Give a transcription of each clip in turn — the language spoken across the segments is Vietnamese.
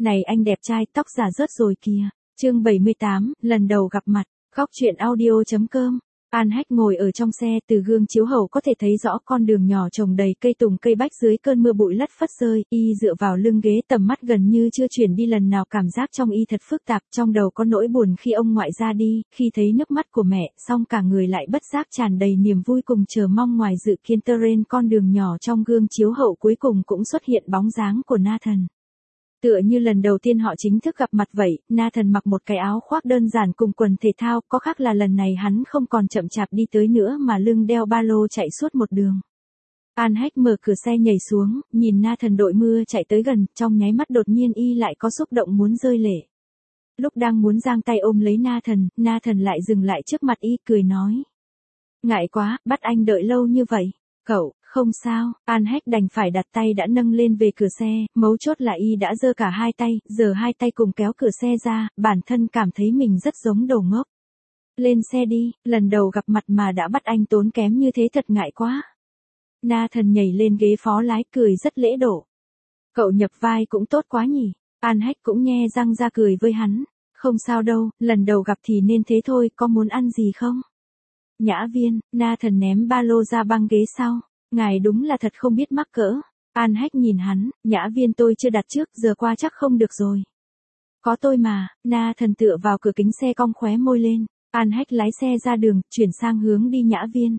Này anh đẹp trai, tóc giả rớt rồi kìa. Chương 78, lần đầu gặp mặt. Góc truyện audio.com. An Hách ngồi ở trong xe, từ gương chiếu hậu có thể thấy rõ con đường nhỏ trồng đầy cây tùng cây bách dưới cơn mưa bụi lất phất rơi, y dựa vào lưng ghế tầm mắt gần như chưa chuyển đi lần nào, cảm giác trong y thật phức tạp, trong đầu có nỗi buồn khi ông ngoại ra đi, khi thấy nước mắt của mẹ, song cả người lại bất giác tràn đầy niềm vui cùng chờ mong. Ngoài dự kiến Terrain, con đường nhỏ trong gương chiếu hậu cuối cùng cũng xuất hiện bóng dáng của Nathan. Tựa như lần đầu tiên họ chính thức gặp mặt vậy, Nathan mặc một cái áo khoác đơn giản cùng quần thể thao, có khác là lần này hắn không còn chậm chạp đi tới nữa mà lưng đeo ba lô chạy suốt một đường. An Hách mở cửa xe nhảy xuống, nhìn Nathan đội mưa chạy tới gần, trong nháy mắt đột nhiên y lại có xúc động muốn rơi lệ. Lúc đang muốn giang tay ôm lấy Nathan lại dừng lại trước mặt y, cười nói. Ngại quá, bắt anh đợi lâu như vậy. Cậu, không sao. An Hách đành phải đặt tay đã nâng lên về cửa xe, mấu chốt là y đã giơ cả hai tay, giờ hai tay cùng kéo cửa xe ra, bản thân cảm thấy mình rất giống đồ ngốc. Lên xe đi, lần đầu gặp mặt mà đã bắt anh tốn kém như thế thật ngại quá. Nathan nhảy lên ghế phó lái, cười rất lễ độ. Cậu nhập vai cũng tốt quá nhỉ. An Hách cũng nhe răng ra cười với hắn. Không sao đâu, lần đầu gặp thì nên thế thôi, có muốn ăn gì không? Nhã Viên, Nathan ném ba lô ra băng ghế sau. Ngài đúng là thật không biết mắc cỡ. An Hách nhìn hắn, Nhã Viên tôi chưa đặt trước, giờ qua chắc không được rồi. Có tôi mà. Nathan tựa vào cửa kính xe cong khóe môi lên. An Hách lái xe ra đường, chuyển sang hướng đi Nhã Viên.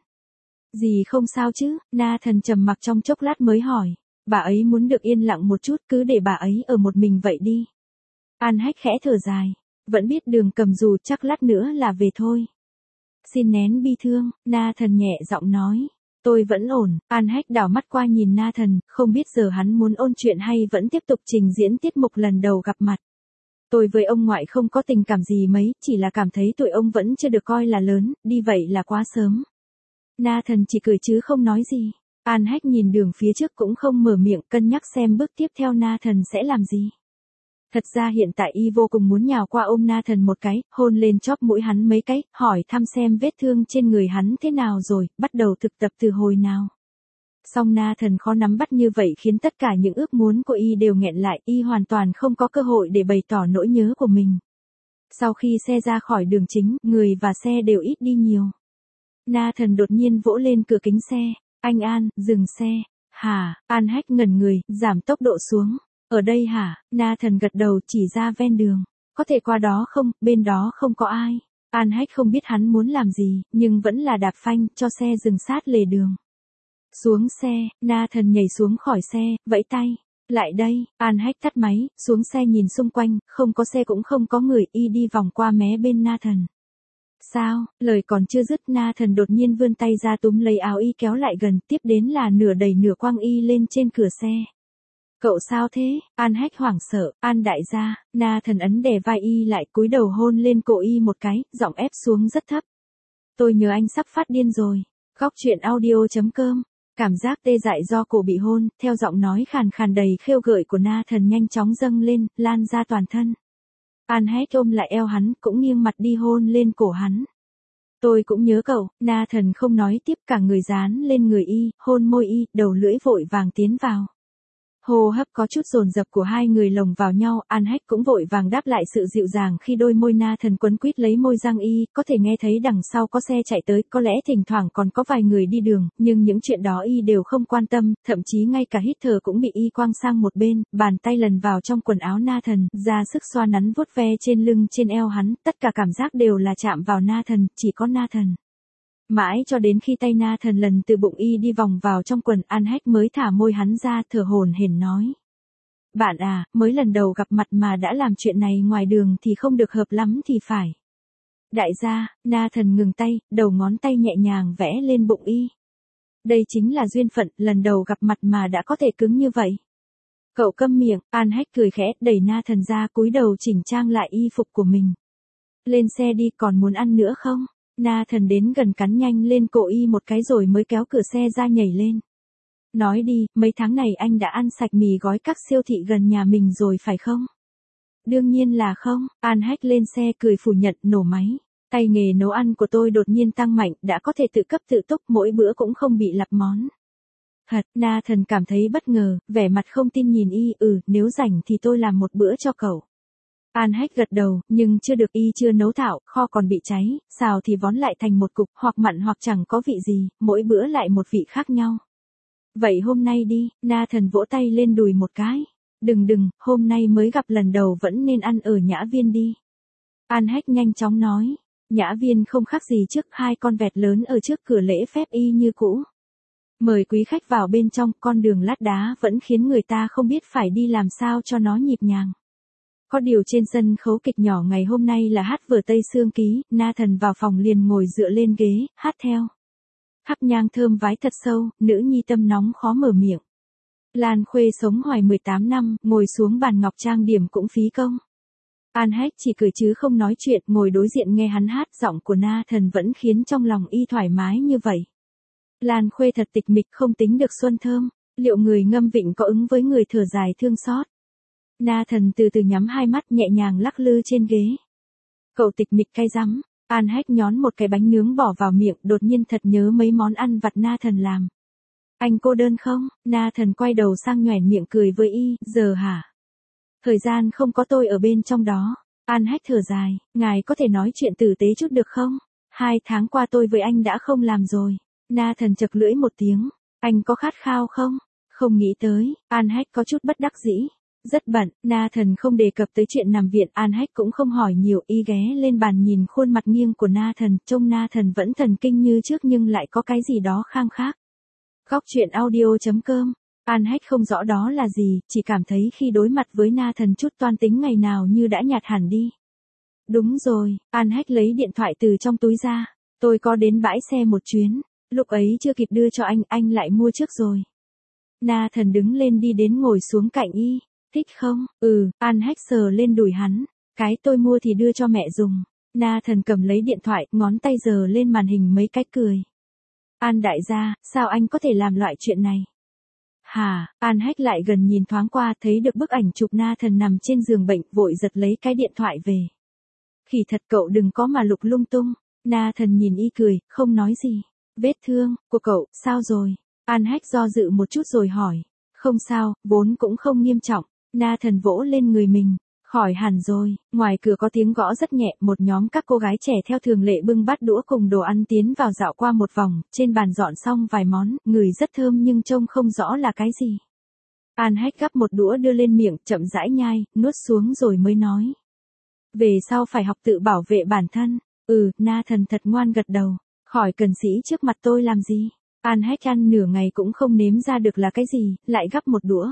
Gì không sao chứ? Nathan trầm mặc trong chốc lát mới hỏi. Bà ấy muốn được yên lặng một chút, cứ để bà ấy ở một mình vậy đi. An Hách khẽ thở dài. Vẫn biết đường cầm dù, chắc lát nữa là về thôi. Xin nén bi thương, Nathan nhẹ giọng nói. Tôi vẫn ổn. An Hách đảo mắt qua nhìn Nathan, không biết giờ hắn muốn ôn chuyện hay vẫn tiếp tục trình diễn tiết mục lần đầu gặp mặt. Tôi với ông ngoại không có tình cảm gì mấy, chỉ là cảm thấy tuổi ông vẫn chưa được coi là lớn, đi vậy là quá sớm. Nathan chỉ cười chứ không nói gì. An Hách nhìn đường phía trước cũng không mở miệng, cân nhắc xem bước tiếp theo Nathan sẽ làm gì. Thật ra hiện tại y vô cùng muốn nhào qua ôm Nathan một cái, hôn lên chóp mũi hắn mấy cái, hỏi thăm xem vết thương trên người hắn thế nào rồi, bắt đầu thực tập từ hồi nào. Song Nathan khó nắm bắt như vậy khiến tất cả những ước muốn của y đều nghẹn lại, y hoàn toàn không có cơ hội để bày tỏ nỗi nhớ của mình. Sau khi xe ra khỏi đường chính, người và xe đều ít đi nhiều. Nathan đột nhiên vỗ lên cửa kính xe. Anh An, dừng xe. Hả? An Hách ngẩn người, giảm tốc độ xuống. Ở đây hả? Nathan gật đầu chỉ ra ven đường. Có thể qua đó không, bên đó không có ai. An Hách không biết hắn muốn làm gì, nhưng vẫn là đạp phanh, cho xe dừng sát lề đường. Xuống xe, Nathan nhảy xuống khỏi xe, vẫy tay. Lại đây, An Hách tắt máy, xuống xe nhìn xung quanh, không có xe cũng không có người, y đi vòng qua mé bên Nathan. Sao? Lời còn chưa dứt, Nathan đột nhiên vươn tay ra túm lấy áo y kéo lại gần, tiếp đến là nửa đẩy nửa quăng y lên trên cửa xe. Cậu sao thế? An Hách hoảng sợ. An đại gia. Nathan ấn đè vai y lại, cúi đầu hôn lên cổ y một cái, giọng ép xuống rất thấp. Tôi nhớ anh sắp phát điên rồi. Góc truyện audio.com. Cảm giác tê dại do cổ bị hôn, theo giọng nói khàn khàn đầy khêu gợi của Nathan nhanh chóng dâng lên, lan ra toàn thân. An Hách ôm lại eo hắn, cũng nghiêng mặt đi hôn lên cổ hắn. Tôi cũng nhớ cậu. Nathan không nói tiếp, cả người dán lên người y, hôn môi y, đầu lưỡi vội vàng tiến vào. Hô hấp có chút dồn dập của hai người lồng vào nhau, An Hách cũng vội vàng đáp lại sự dịu dàng khi đôi môi Nathan quấn quýt lấy môi Giang y, có thể nghe thấy đằng sau có xe chạy tới, có lẽ thỉnh thoảng còn có vài người đi đường, nhưng những chuyện đó y đều không quan tâm, thậm chí ngay cả hít thở cũng bị y quăng sang một bên, bàn tay lần vào trong quần áo Nathan, ra sức xoa nắn vuốt ve trên lưng trên eo hắn, tất cả cảm giác đều là chạm vào Nathan, chỉ có Nathan. Mãi cho đến khi tay Nathan lần từ bụng y đi vòng vào trong quần, An Hách mới thả môi hắn ra, thở hổn hển nói. Bạn à, mới lần đầu gặp mặt mà đã làm chuyện này ngoài đường thì không được hợp lắm thì phải. Đại gia, Nathan ngừng tay, đầu ngón tay nhẹ nhàng vẽ lên bụng y. Đây chính là duyên phận, lần đầu gặp mặt mà đã có thể cứng như vậy. Cậu câm miệng, An Hách cười khẽ, đẩy Nathan ra, cúi đầu chỉnh trang lại y phục của mình. Lên xe đi, còn muốn ăn nữa không? Nathan đến gần cắn nhanh lên cổ y một cái rồi mới kéo cửa xe ra nhảy lên. Nói đi, mấy tháng này anh đã ăn sạch mì gói các siêu thị gần nhà mình rồi phải không? Đương nhiên là không. An Hách lên xe cười phủ nhận, nổ máy. Tay nghề nấu ăn của tôi đột nhiên tăng mạnh, đã có thể tự cấp tự túc, mỗi bữa cũng không bị lặp món. Thật, Nathan cảm thấy bất ngờ, vẻ mặt không tin nhìn y, nếu rảnh thì tôi làm một bữa cho cậu. An Hách gật đầu, nhưng chưa được y chưa nấu thạo, kho còn bị cháy, xào thì vón lại thành một cục, hoặc mặn hoặc chẳng có vị gì, mỗi bữa lại một vị khác nhau. Vậy hôm nay đi, Nathan vỗ tay lên đùi một cái. Đừng, hôm nay mới gặp lần đầu vẫn nên ăn ở Nhã Viên đi. An Hách nhanh chóng nói, Nhã Viên không khác gì trước, hai con vẹt lớn ở trước cửa lễ phép y như cũ. Mời quý khách vào bên trong, con đường lát đá vẫn khiến người ta không biết phải đi làm sao cho nó nhịp nhàng. Có điều trên sân khấu kịch nhỏ ngày hôm nay là hát vở Tây Sương Ký, Nathan vào phòng liền ngồi dựa lên ghế, hát theo. Thắp nhang thơm vái thật sâu, nữ nhi tâm nóng khó mở miệng. Lan Khuê sống hoài 18 năm, ngồi xuống bàn ngọc trang điểm cũng phí công. An Hách chỉ cười chứ không nói chuyện, ngồi đối diện nghe hắn hát, giọng của Nathan vẫn khiến trong lòng y thoải mái như vậy. Lan Khuê thật tịch mịch không tính được xuân thơm, liệu người ngâm vịnh có ứng với người thở dài thương xót. Nathan từ từ nhắm hai mắt nhẹ nhàng lắc lư trên ghế. Cậu tịch mịch cay rắm, An Hách nhón một cái bánh nướng bỏ vào miệng, đột nhiên thật nhớ mấy món ăn vặt Nathan làm. Anh cô đơn không? Nathan quay đầu sang nhoẻn miệng cười với y, giờ hả? Thời gian không có tôi ở bên trong đó. An Hách thở dài, ngài có thể nói chuyện tử tế chút được không? 2 tháng qua tôi với anh đã không làm rồi. Nathan chật lưỡi một tiếng, anh có khát khao không? Không nghĩ tới, An Hách có chút bất đắc dĩ. Rất bận, Nathan không đề cập tới chuyện nằm viện, An Hách cũng không hỏi nhiều, y ghé lên bàn nhìn khuôn mặt nghiêng của Nathan, trông Nathan vẫn thần kinh như trước nhưng lại có cái gì đó khang khác. Góc truyện audio.com. An Hách không rõ đó là gì, chỉ cảm thấy khi đối mặt với Nathan chút toan tính ngày nào như đã nhạt hẳn đi. Đúng rồi, An Hách lấy điện thoại từ trong túi ra, tôi có đến bãi xe một chuyến, lúc ấy chưa kịp đưa cho anh lại mua trước rồi. Nathan đứng lên đi đến ngồi xuống cạnh y, thích không? An Hách sờ lên đùi hắn, cái tôi mua thì đưa cho mẹ dùng. Nathan cầm lấy điện thoại, ngón tay giơ lên màn hình mấy cái cười. An đại gia, sao anh có thể làm loại chuyện này? Hả? An Hách lại gần nhìn thoáng qua, thấy được bức ảnh chụp Nathan nằm trên giường bệnh, vội giật lấy cái điện thoại về. Khỉ thật, cậu đừng có mà lục lung tung. Nathan nhìn y cười, không nói gì. Vết thương của cậu, sao rồi? An Hách do dự một chút rồi hỏi. Không sao, vốn cũng không nghiêm trọng. Nathan vỗ lên người mình. Khỏi hẳn rồi. Ngoài cửa có tiếng gõ rất nhẹ, một nhóm các cô gái trẻ theo thường lệ bưng bát đũa cùng đồ ăn tiến vào dạo qua một vòng, trên bàn dọn xong vài món, người rất thơm nhưng trông không rõ là cái gì. An Hách gắp một đũa đưa lên miệng, chậm rãi nhai, nuốt xuống rồi mới nói. Về sau phải học tự bảo vệ bản thân. Nathan thật ngoan gật đầu. Khỏi cần sĩ trước mặt tôi làm gì. An Hách ăn nửa ngày cũng không nếm ra được là cái gì, lại gắp một đũa.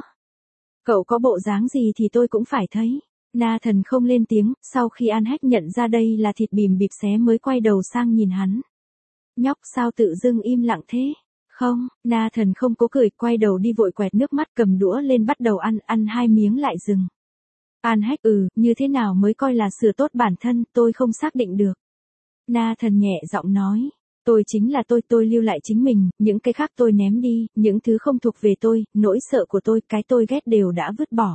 Cậu có bộ dáng gì thì tôi cũng phải thấy. Nathan không lên tiếng, sau khi An Hách nhận ra đây là thịt bìm bịp xé mới quay đầu sang nhìn hắn. Nhóc sao tự dưng im lặng thế? Không, Nathan không cố cười, quay đầu đi vội quẹt nước mắt, cầm đũa lên bắt đầu ăn 2 miếng lại dừng. An Hách, như thế nào mới coi là sửa tốt bản thân, tôi không xác định được. Nathan nhẹ giọng nói. Tôi chính là tôi lưu lại chính mình, những cái khác tôi ném đi, những thứ không thuộc về tôi, nỗi sợ của tôi, cái tôi ghét đều đã vứt bỏ.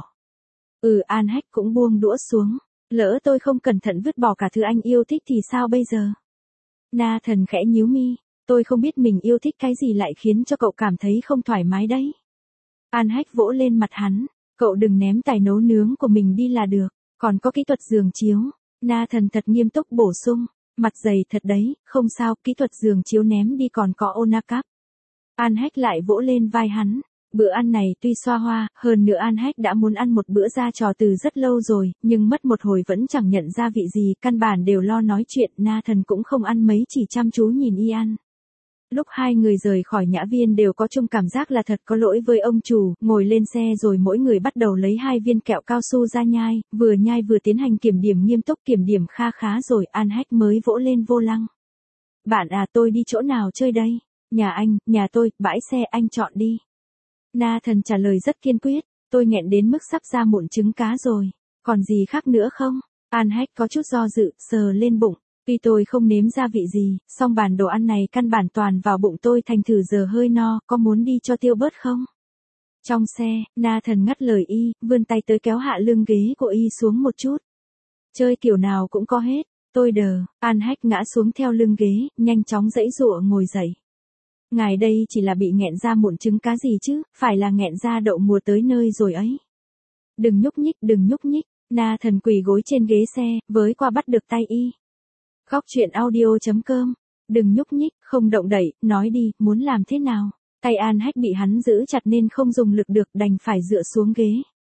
An Hách cũng buông đũa xuống. Lỡ tôi không cẩn thận vứt bỏ cả thứ anh yêu thích thì sao bây giờ? Nathan khẽ nhíu mi. Tôi không biết mình yêu thích cái gì lại khiến cho cậu cảm thấy không thoải mái đấy. An Hách vỗ lên mặt hắn. Cậu đừng ném tài nấu nướng của mình đi là được. Còn có kỹ thuật giường chiếu. Nathan thật nghiêm túc bổ sung. Mặt dày thật đấy, không sao, kỹ thuật giường chiếu ném đi còn có Onacap. An Hách lại vỗ lên vai hắn. Bữa ăn này tuy xoa hoa, hơn nữa An Hách đã muốn ăn một bữa ra trò từ rất lâu rồi, nhưng mất một hồi vẫn chẳng nhận ra vị gì, căn bản đều lo nói chuyện, Nathan cũng không ăn mấy, chỉ chăm chú nhìn y ăn. Lúc hai người rời khỏi Nhã Viên đều có chung cảm giác là thật có lỗi với ông chủ, ngồi lên xe rồi mỗi người bắt đầu lấy 2 viên kẹo cao su ra nhai vừa tiến hành kiểm điểm nghiêm túc, kiểm điểm khá rồi An Hách mới vỗ lên vô lăng. Bạn à, tôi đi chỗ nào chơi đây? Nhà anh, nhà tôi, bãi xe, anh chọn đi. Nathan trả lời rất kiên quyết, tôi nghẹn đến mức sắp ra mụn trứng cá rồi. Còn gì khác nữa không? An Hách có chút do dự, sờ lên bụng. Tuy tôi không nếm ra vị gì, song bản đồ ăn này căn bản toàn vào bụng tôi, thành thử giờ hơi no, có muốn đi cho tiêu bớt không? Trong xe, Nathan ngắt lời y, vươn tay tới kéo hạ lưng ghế của y xuống một chút. Chơi kiểu nào cũng có hết, tôi đờ. An Hách ngã xuống theo lưng ghế, nhanh chóng giãy giụa ngồi dậy. Ngài đây chỉ là bị nghẹn ra mụn trứng cá gì chứ, phải là nghẹn ra đậu mùa tới nơi rồi ấy. Đừng nhúc nhích, đừng nhúc nhích. Na Thần quỳ gối trên ghế xe, với qua bắt được tay y. Góc chuyện audio.com. Đừng nhúc nhích, không động đậy, nói đi, muốn làm thế nào? Tay An Hách bị hắn giữ chặt nên không dùng lực được, đành phải dựa xuống ghế.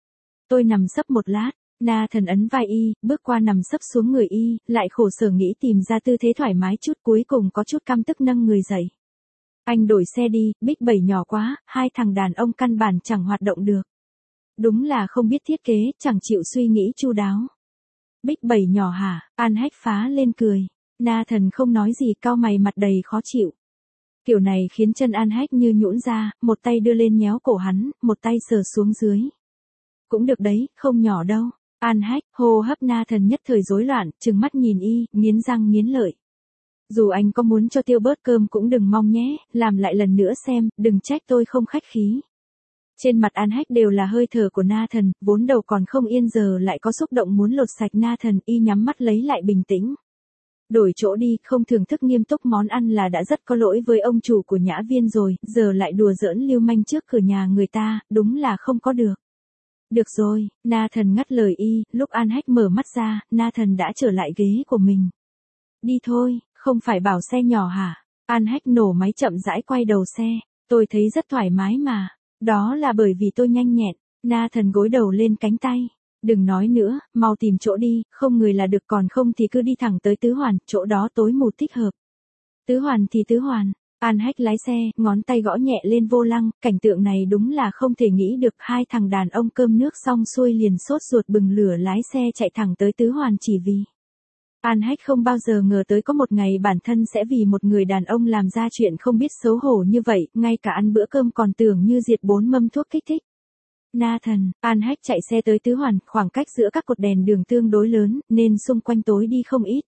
Tôi nằm sấp một lát, Na Thần ấn vai y, bước qua nằm sấp xuống người y, lại khổ sở nghĩ tìm ra tư thế thoải mái chút, cuối cùng có chút căm tức nâng người dậy. Anh đổi xe đi, Big 7 nhỏ quá, hai thằng đàn ông căn bản chẳng hoạt động được. Đúng là không biết thiết kế, chẳng chịu suy nghĩ chu đáo. Big 7 nhỏ hả? An Hách phá lên cười. Na Thần không nói gì, cau mày mặt đầy khó chịu. Kiểu này khiến chân An Hách như nhũn ra, một tay đưa lên nhéo cổ hắn, một tay sờ xuống dưới. Cũng được đấy, không nhỏ đâu. An Hách, hô hấp Na Thần nhất thời rối loạn, trừng mắt nhìn y, nghiến răng nghiến lợi. Dù anh có muốn cho tiêu bớt cơm cũng đừng mong nhé, làm lại lần nữa xem, đừng trách tôi không khách khí. Trên mặt An Hách đều là hơi thở của Na Thần, vốn đầu còn không yên giờ lại có xúc động muốn lột sạch Na Thần, y nhắm mắt lấy lại bình tĩnh. Đổi chỗ đi, không thưởng thức nghiêm túc món ăn là đã rất có lỗi với ông chủ của Nhã Viên rồi, giờ lại đùa giỡn lưu manh trước cửa nhà người ta, đúng là không có được. Được rồi, Na Thần ngắt lời y, lúc An Hách mở mắt ra, Na Thần đã trở lại ghế của mình. Đi thôi, không phải bảo xe nhỏ hả? An Hách nổ máy chậm rãi quay đầu xe, tôi thấy rất thoải mái mà. Đó là bởi vì tôi nhanh nhẹn. Na Thần gối đầu lên cánh tay. Đừng nói nữa, mau tìm chỗ đi, không người là được, còn không thì cứ đi thẳng tới Tứ Hoàn, chỗ đó tối mù thích hợp. Tứ Hoàn thì Tứ Hoàn. An Hách lái xe, ngón tay gõ nhẹ lên vô lăng, cảnh tượng này đúng là không thể nghĩ được, hai thằng đàn ông cơm nước xong xuôi liền sốt ruột bừng lửa lái xe chạy thẳng tới Tứ Hoàn chỉ vì. An Hách không bao giờ ngờ tới có một ngày bản thân sẽ vì một người đàn ông làm ra chuyện không biết xấu hổ như vậy, ngay cả ăn bữa cơm còn tưởng như diệt 4 mâm thuốc kích thích. Na Thần, An Hách chạy xe tới Tứ Hoàn, khoảng cách giữa các cột đèn đường tương đối lớn, nên xung quanh tối đi không ít.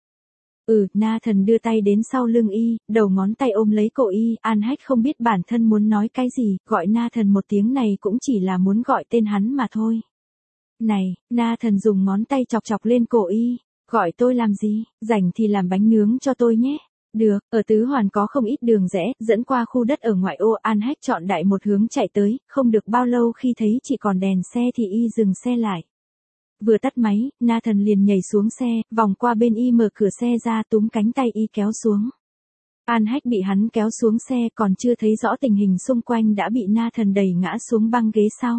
Na Thần đưa tay đến sau lưng y, đầu ngón tay ôm lấy cổ y, An Hách không biết bản thân muốn nói cái gì, gọi Na Thần một tiếng này cũng chỉ là muốn gọi tên hắn mà thôi. Này, Na Thần dùng ngón tay chọc chọc lên cổ y. Gọi tôi làm gì, rảnh thì làm bánh nướng cho tôi nhé. Được, ở Tứ Hoàn có không ít đường rẽ, dẫn qua khu đất ở ngoại ô. An Hách chọn đại một hướng chạy tới, không được bao lâu khi thấy chỉ còn đèn xe thì y dừng xe lại. Vừa tắt máy, Na Thần liền nhảy xuống xe, vòng qua bên y mở cửa xe ra, túm cánh tay y kéo xuống. An Hách bị hắn kéo xuống xe, còn chưa thấy rõ tình hình xung quanh đã bị Na Thần đẩy ngã xuống băng ghế sau.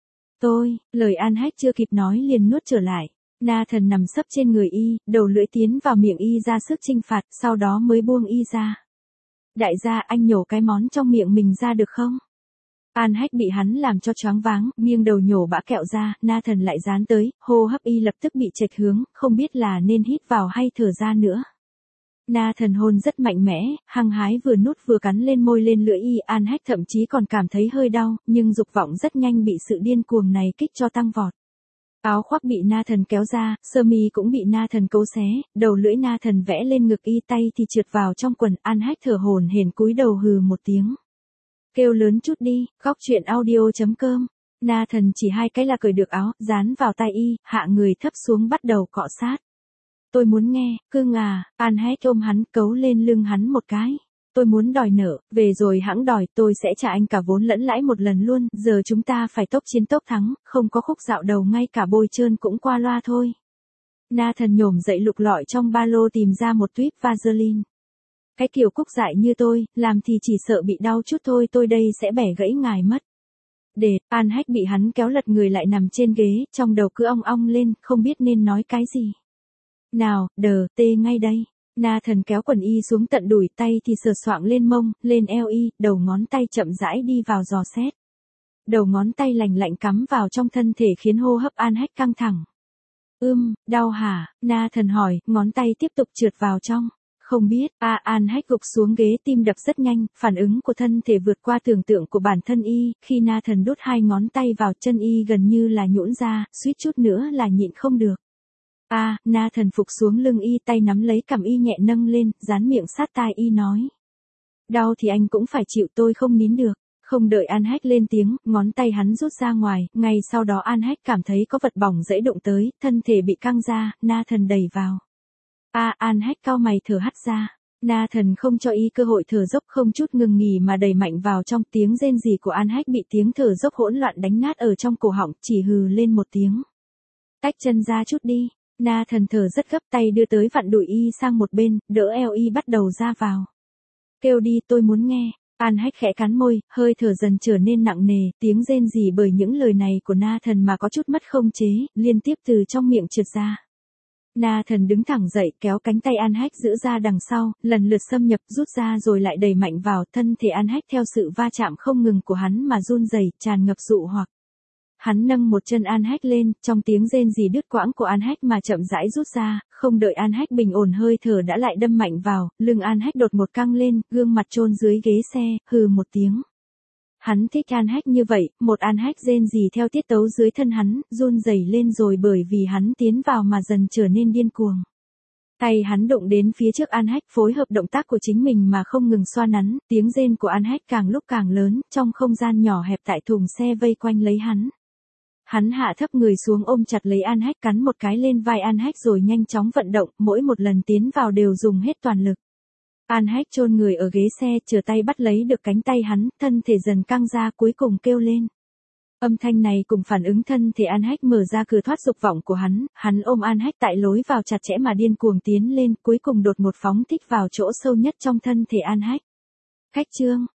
Lời An Hách chưa kịp nói liền nuốt trở lại. Na Thần nằm sấp trên người y, đầu lưỡi tiến vào miệng y ra sức chinh phạt, sau đó mới buông y ra. Đại gia, anh nhổ cái món trong miệng mình ra được không? An Hách bị hắn làm cho choáng váng, nghiêng đầu nhổ bã kẹo ra, Na Thần lại dán tới, hô hấp y lập tức bị chệch hướng, không biết là nên hít vào hay thở ra nữa. Na Thần hôn rất mạnh mẽ, hăng hái vừa nút vừa cắn lên môi lên lưỡi y, An Hách thậm chí còn cảm thấy hơi đau, nhưng dục vọng rất nhanh bị sự điên cuồng này kích cho tăng vọt. Áo khoác bị Na Thần kéo ra, sơ mi cũng bị Na Thần cấu xé, đầu lưỡi Na Thần vẽ lên ngực y, tay thì trượt vào trong quần. An Hách thở hổn hển cúi đầu hừ một tiếng. Kêu lớn chút đi, góc chuyện audio.com. Na Thần chỉ hai cái là cởi được áo, dán vào tay y, hạ người thấp xuống bắt đầu cọ sát. Tôi muốn nghe, cưng à. An Hách ôm hắn, cấu lên lưng hắn một cái. Tôi muốn đòi nợ, về rồi hẵng đòi, tôi sẽ trả anh cả vốn lẫn lãi một lần luôn, giờ chúng ta phải tốc chiến tốc thắng, không có khúc dạo đầu ngay cả bôi trơn cũng qua loa thôi. Na Thần nhổm dậy lục lọi trong ba lô tìm ra một tuýp Vaseline. Cái kiểu cúc dại như tôi, làm thì chỉ sợ bị đau chút thôi, tôi đây sẽ bẻ gãy ngài mất. An Hách bị hắn kéo lật người lại nằm trên ghế, trong đầu cứ ong ong lên, không biết nên nói cái gì. Nào, tê ngay đây. Na Thần kéo quần y xuống tận đùi, tay thì sờ soạng lên mông, lên eo y, đầu ngón tay chậm rãi đi vào dò xét. Đầu ngón tay lành lạnh cắm vào trong thân thể khiến hô hấp An Hách căng thẳng. Đau hả? Na Thần hỏi, ngón tay tiếp tục trượt vào trong. Không biết, An Hách gục xuống ghế, tim đập rất nhanh, phản ứng của thân thể vượt qua tưởng tượng của bản thân y, khi Na Thần đút hai ngón tay vào chân y gần như là nhũn ra, suýt chút nữa là nhịn không được. Na Thần phục xuống lưng y, tay nắm lấy cằm y nhẹ nâng lên, dán miệng sát tai y nói. Đau thì anh cũng phải chịu, tôi không nín được. Không đợi An Hách lên tiếng, ngón tay hắn rút ra ngoài, ngay sau đó An Hách cảm thấy có vật bỏng dễ đụng tới, thân thể bị căng ra, Na Thần đẩy vào. An Hách cau mày thở hắt ra. Nathan không cho y cơ hội thở dốc, không chút ngừng nghỉ mà đẩy mạnh vào trong. Tiếng rên rỉ của An Hách bị tiếng thở dốc hỗn loạn đánh nát ở trong cổ họng, chỉ hừ lên một tiếng. Tách chân ra chút đi. Nathan thở rất gấp, tay đưa tới vặn đùi y sang một bên, đỡ eo y bắt đầu ra vào. Kêu đi, tôi muốn nghe. An Hách khẽ cắn môi, hơi thở dần trở nên nặng nề, tiếng rên rỉ bởi những lời này của Nathan mà có chút mất không chế, liên tiếp từ trong miệng trượt ra. Nathan đứng thẳng dậy, kéo cánh tay An Hách giữ ra đằng sau, lần lượt xâm nhập, rút ra rồi lại đẩy mạnh vào. Thân thể An Hách theo sự va chạm không ngừng của hắn mà run rẩy, tràn ngập dụ hoặc. Hắn nâng một chân An Hách lên, trong tiếng rên rỉ đứt quãng của An Hách mà chậm rãi rút ra, không đợi An Hách bình ổn hơi thở đã lại đâm mạnh vào, lưng An Hách đột ngột căng lên, gương mặt chôn dưới ghế xe, hừ một tiếng. Hắn thích An Hách như vậy, một An Hách rên rỉ theo tiết tấu dưới thân hắn, run rẩy lên rồi bởi vì hắn tiến vào mà dần trở nên điên cuồng. Tay hắn đụng đến phía trước An Hách, phối hợp động tác của chính mình mà không ngừng xoa nắn, tiếng rên của An Hách càng lúc càng lớn, trong không gian nhỏ hẹp tại thùng xe vây quanh lấy hắn. Hắn hạ thấp người xuống ôm chặt lấy An Hách, cắn một cái lên vai An Hách rồi nhanh chóng vận động, mỗi một lần tiến vào đều dùng hết toàn lực. An Hách chôn người ở ghế xe, trở tay bắt lấy được cánh tay hắn, thân thể dần căng ra, cuối cùng kêu lên. Âm thanh này cùng phản ứng thân thể An Hách mở ra cửa thoát dục vọng của hắn ôm An Hách tại lối vào chặt chẽ mà điên cuồng tiến lên, cuối cùng đột ngột phóng thích vào chỗ sâu nhất trong thân thể An Hách. Khách trương,